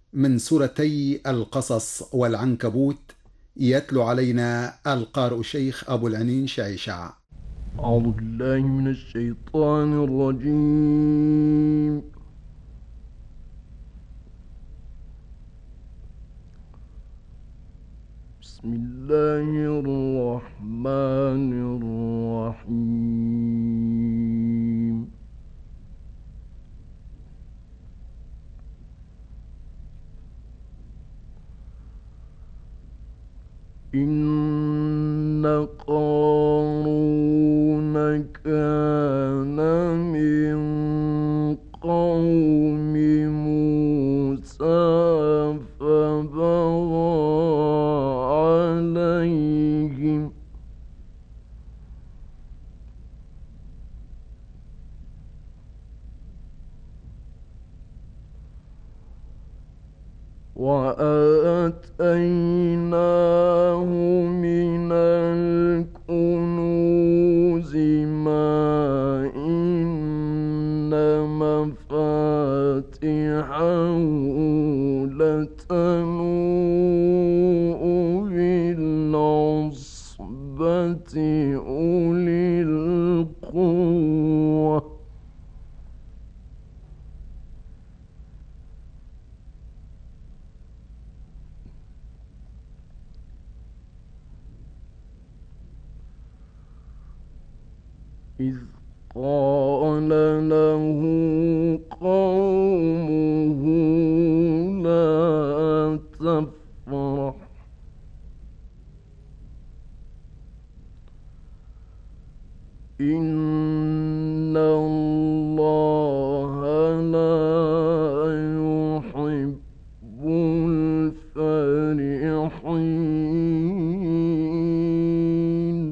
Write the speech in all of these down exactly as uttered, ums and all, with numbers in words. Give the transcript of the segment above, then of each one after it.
من سورتي القصص والعنكبوت. يتلو علينا القارئ الشيخ أبو العنين شعيشع. أعوذ بالله من الشيطان الرجيم. بسم الله الرحمن الرحيم. إن قارون كان من قوم موسى فبغى عليهم وآتيناه من الكنوز ما إن مفاتحه لتنوء بالعصبة أولي القوة. إذ قال له قومه لا تفرح إن الله لا يحب الفرحين.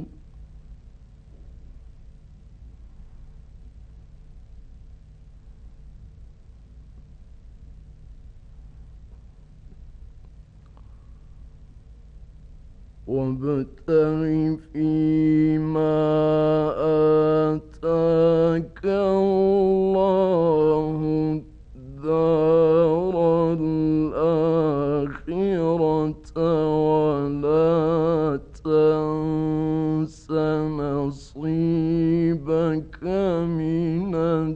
وابتغ فيما آتاك الله الدار الآخرة ولا تنس نصيبك من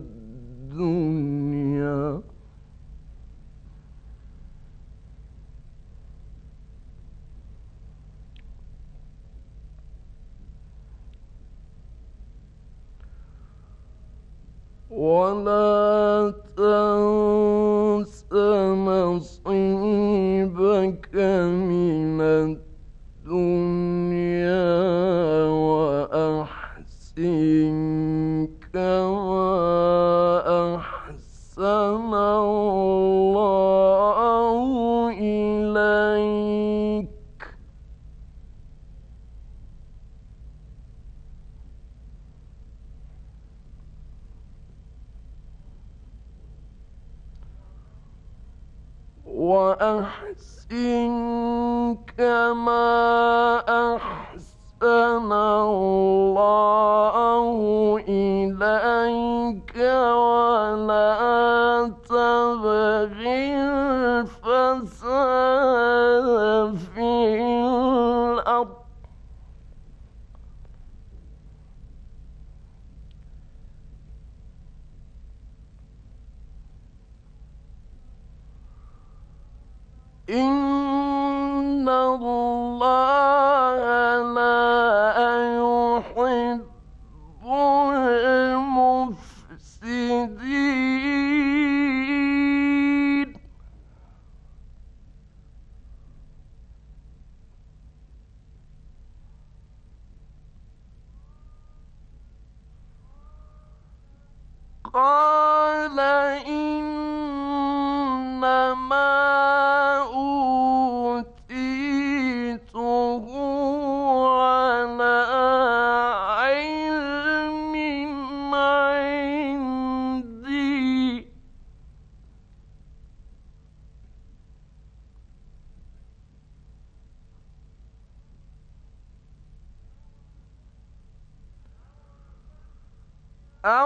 الدنيا. ولا تنس نصيبك من الدنيا وأحسن كما أحسن الله إليك. وأحسن كما أحسن الله إليك ولا تبغ الفساد في الأرض إن الله لا يحب المفسدين. قال إنما أوتيته على علم عندي.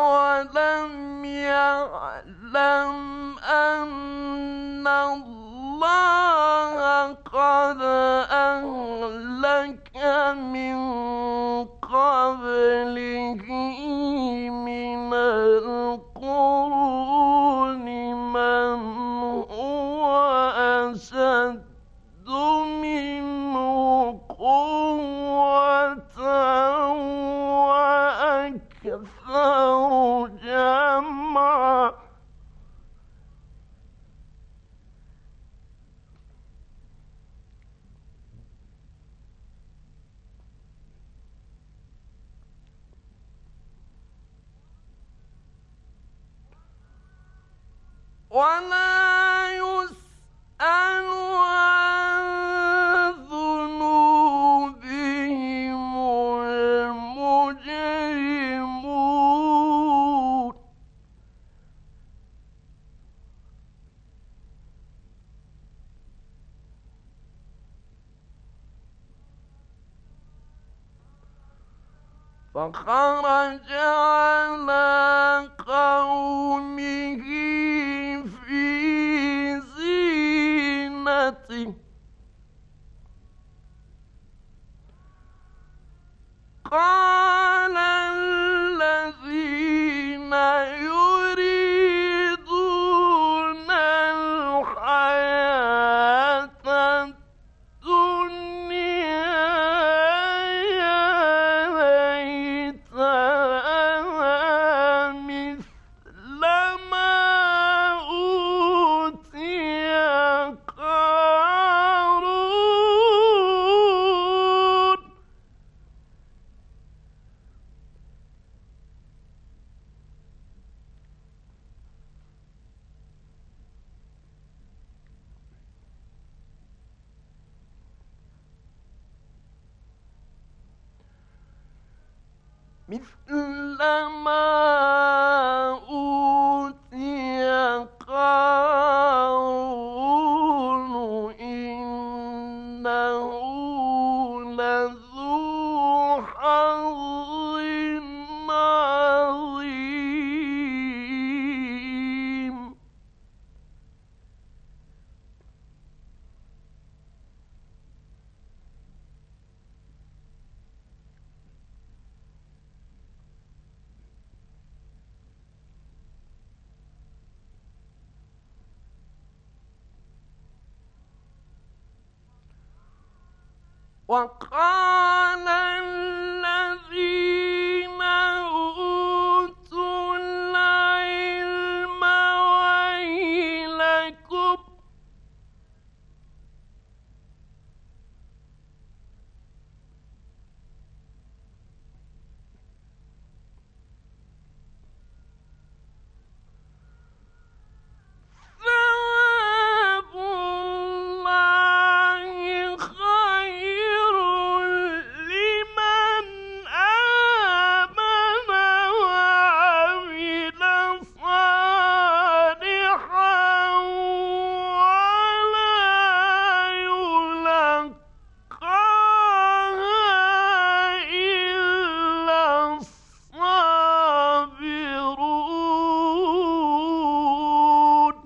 أولم يعلم أن الله اللَّهَ قَدْ أَهْلَكَ مِن قَبْلِهِ مِنَ الْقُرُونِ مَنْ هُوَ أَشَدُّ مِنْهُ قُوَّةً وَأَكْثَرُ جَمْعًا. وَلَا يُسْأَلُ عَن ذُنُوبِهِمُ الْمُجْرِمُونَ. فَخَرَجَ عَلَىٰ قَوْمِهِ فِي زِينَتِهِ قَالَ الَّذِينَ يُرِيدُونَ الْحَيَاةَ الدُّنْيَا يَا لَيْتَ لَنَا مِثْلَ مَا أُوتِيَ قَارُونُ. مثل ما أوتي قارون إنه لذو حظ عظيم. وقال الذين أوتوا العلم ويلكم ثواب الله خير لمن آمن وعمل صالحا ولا يلقاها إلا الصابرون.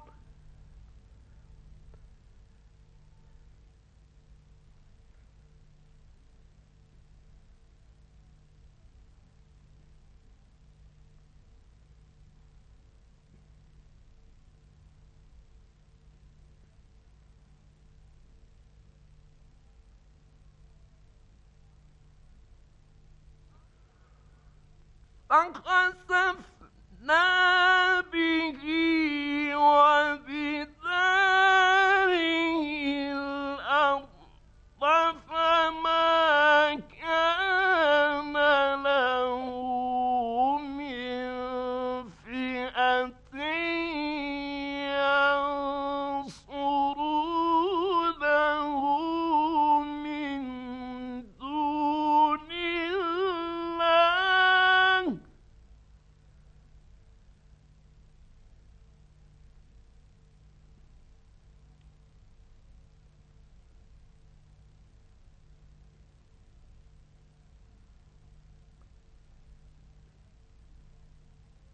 فخسفنا به وبداره الأرض فما كان له من فئة ينصرونه من دون الله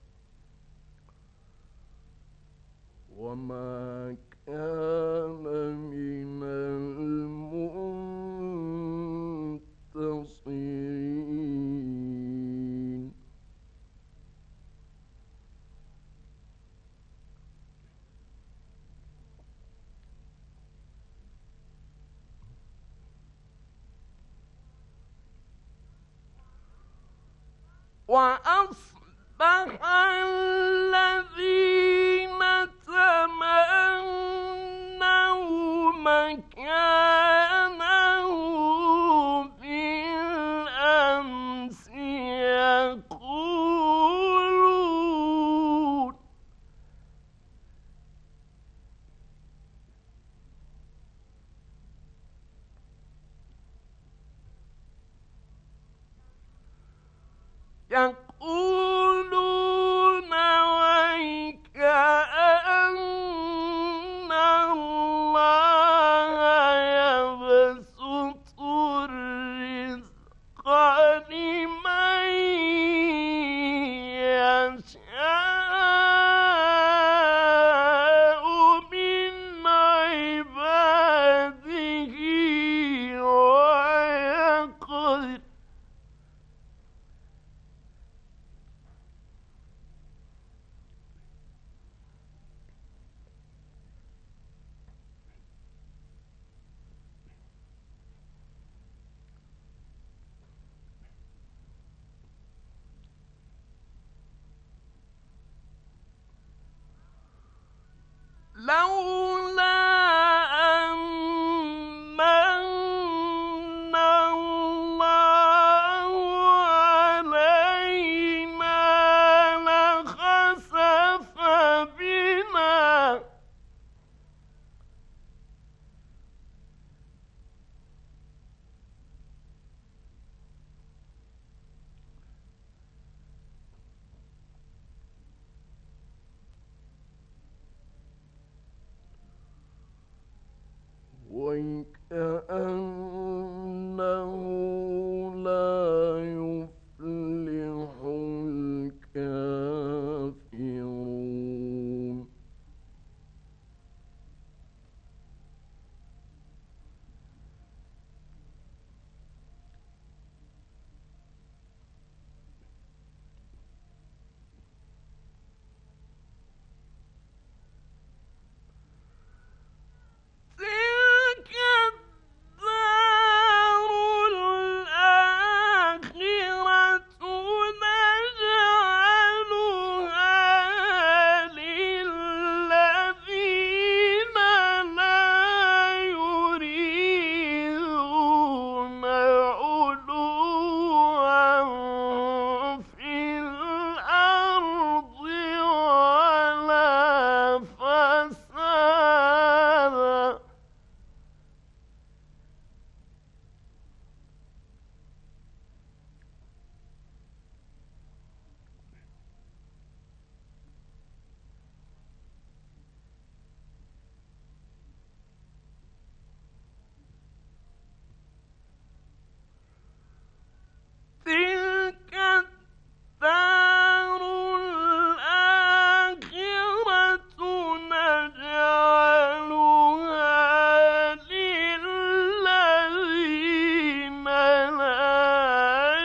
وما كان وأصبح الذين تمنوا مكانه بالأمس يقولون يقولون ويك أن الله يبسط الرزق لمن يشاء من عباده ويقدر لولا أن من الله علينا لخسف بنا وكأنه لا يفلح الكافرون تلك الدار الآخرة نجعلها للذين لا يريدون علوا في الأرض ولا فسادا تلك الدار الآخرة نجعلها للذين لا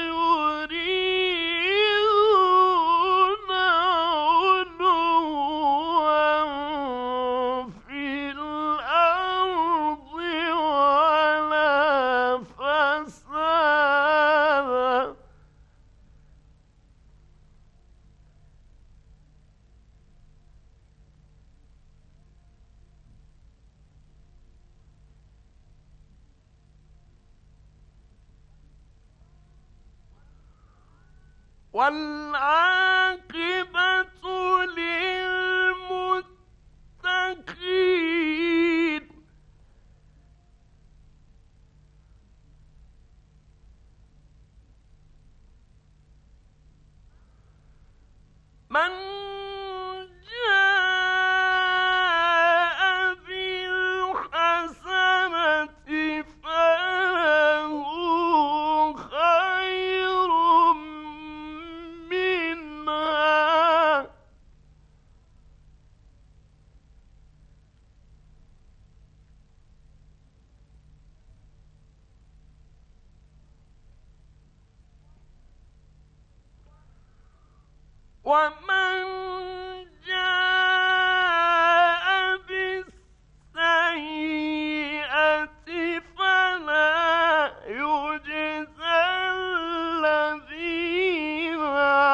يريدون علوا في الأرض ولا فسادا والعاقبة للمتقين من جاء بالحسنة فله خير منها ومن جاء بالسيئة فلا يجزى الذين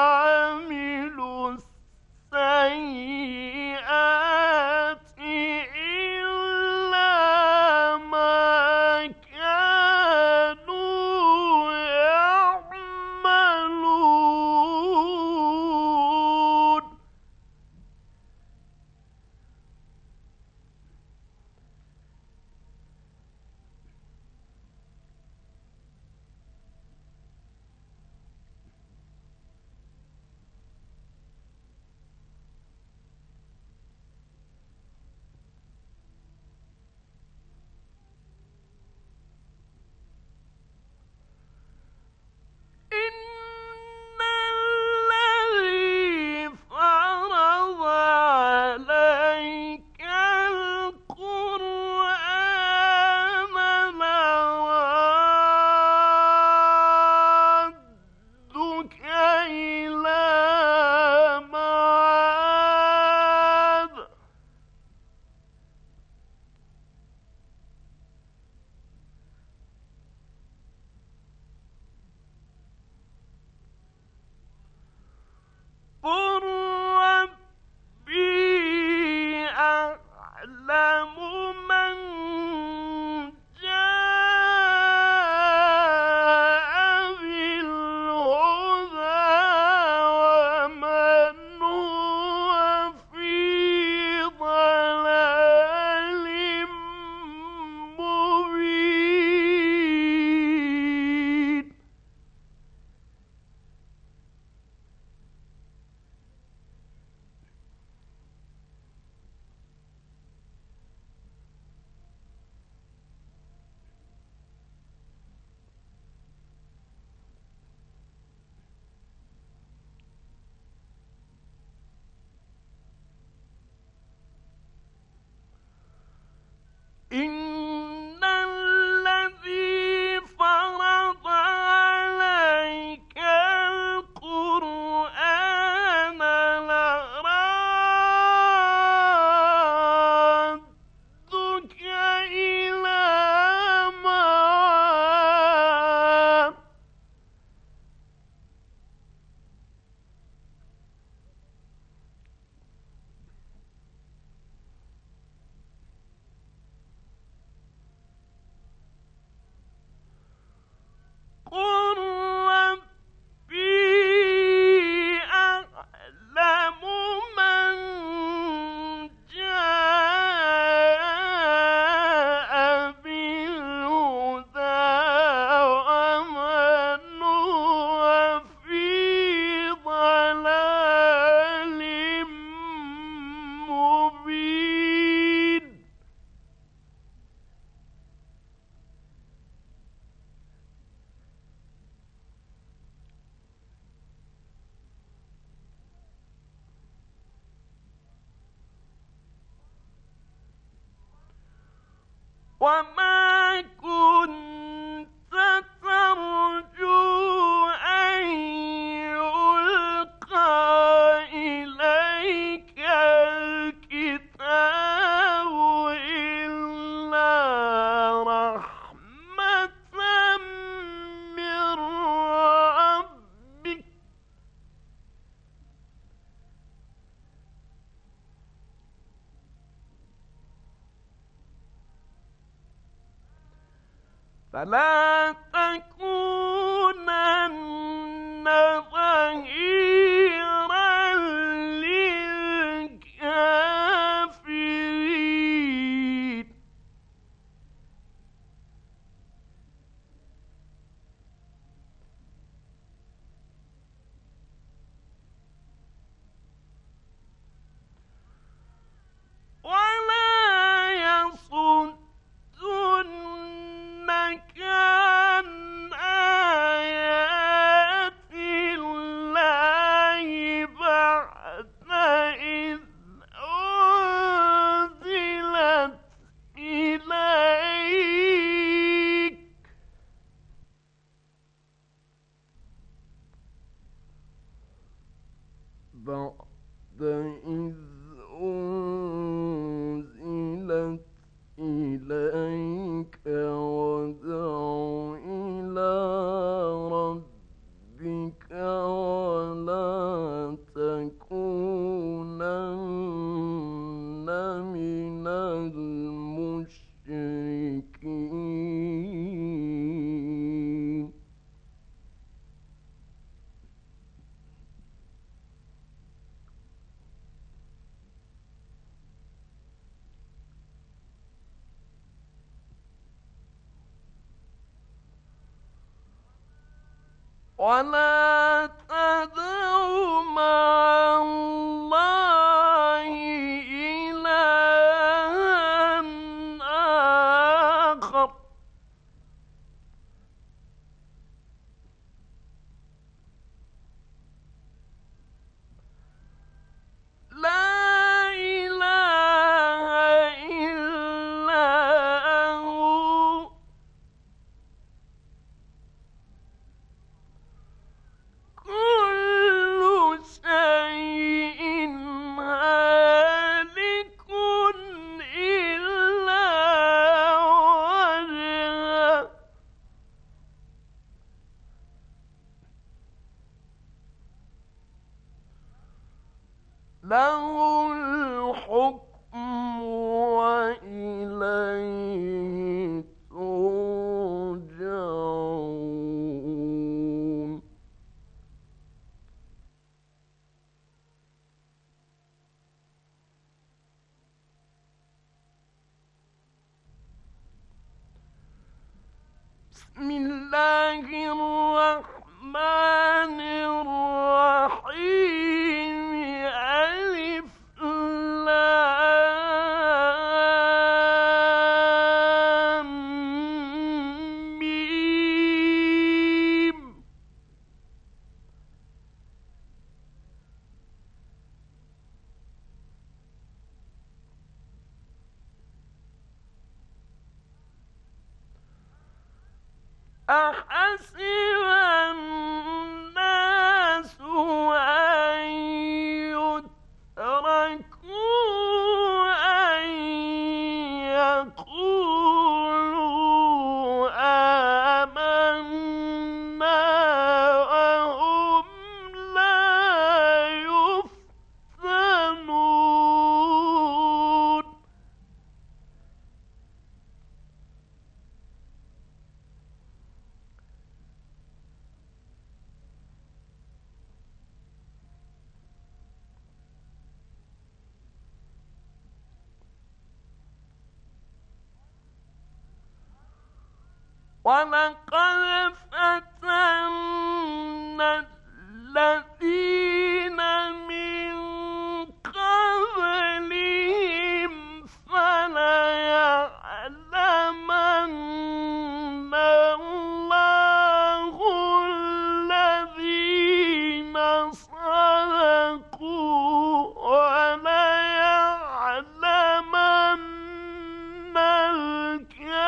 وما كنت ترجو أن يلقى إليك الكتاب إلا رحمة من ربك فلا تكونن ظهيرا للكافرين ولا يصدنك عن آيات الله بعد إذ أنزلت إليك بعد إذ أنزلت إليك وادع إلى ربك ولا تكونن من المشركين ولا تدع مع الله إلها آخر لا إله إلا هو كل شيء هالك إلا وجهه له الحكم وإليه ترجعون بسم الله الرحمن الرحيم ألف لام ميم أحسب الناس أن يتركوا أن يقولوا آمنا وهم لا يفتنون ولقد فتنا الذين من قبلهم فليعلمن الله الذين صدقوا وليعلمن الكاذبين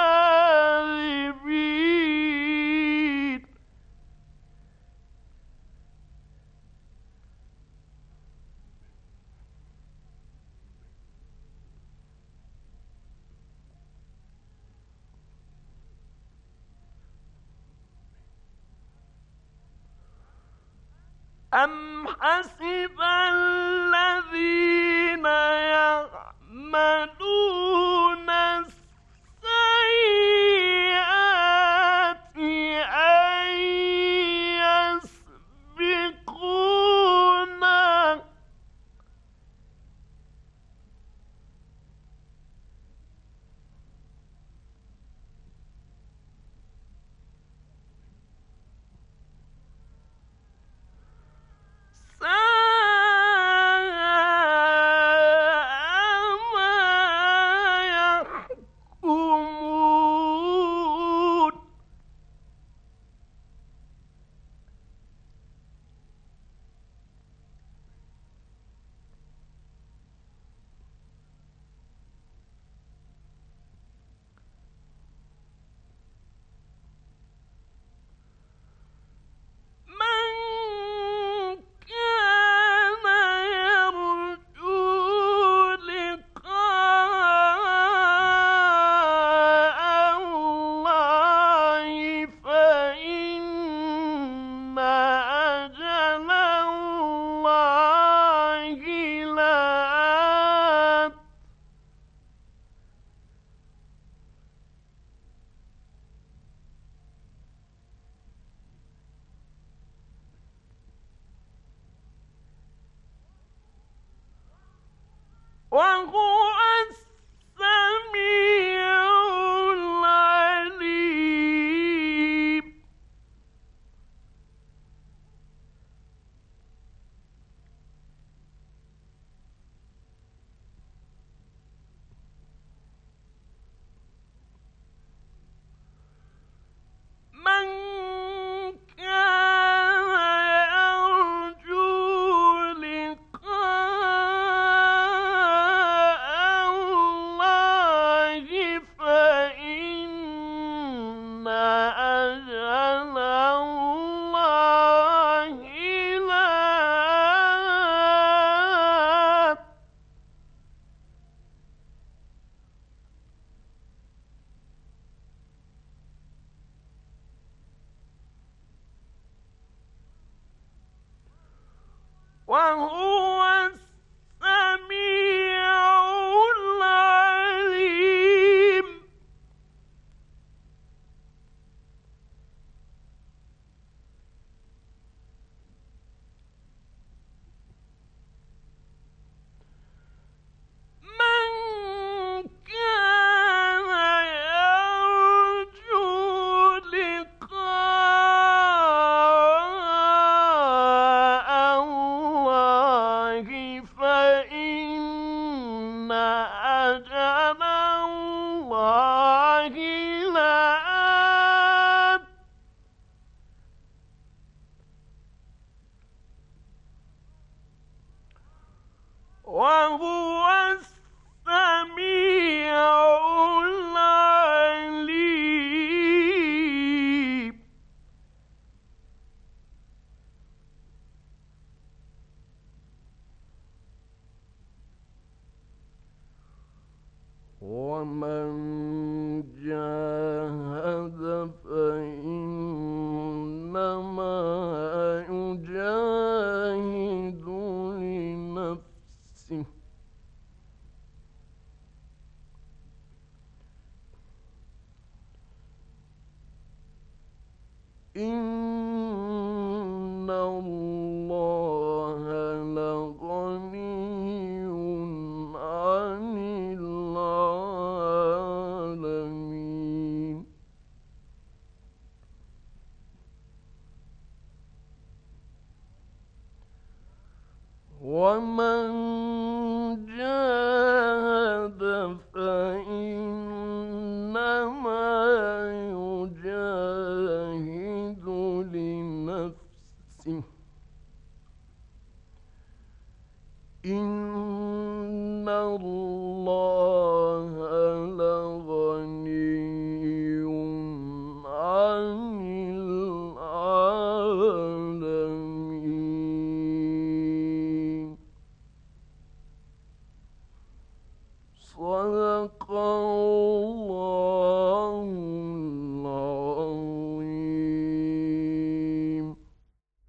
أم حسب الذين يعملون السيئات أن يسبقونا وهو السميع العليم من كان يرجو لقاء الله فإن أجل الله لآت وهو السميع العليم من كان يرجو لقاء الله فإن أجل الله لآت وهو السميع العليم ومن جاهد فإنما يجاهد لنفسه إن الله لغني عن العالمين ومن جاهد فإنما يجاهد لنفسه إن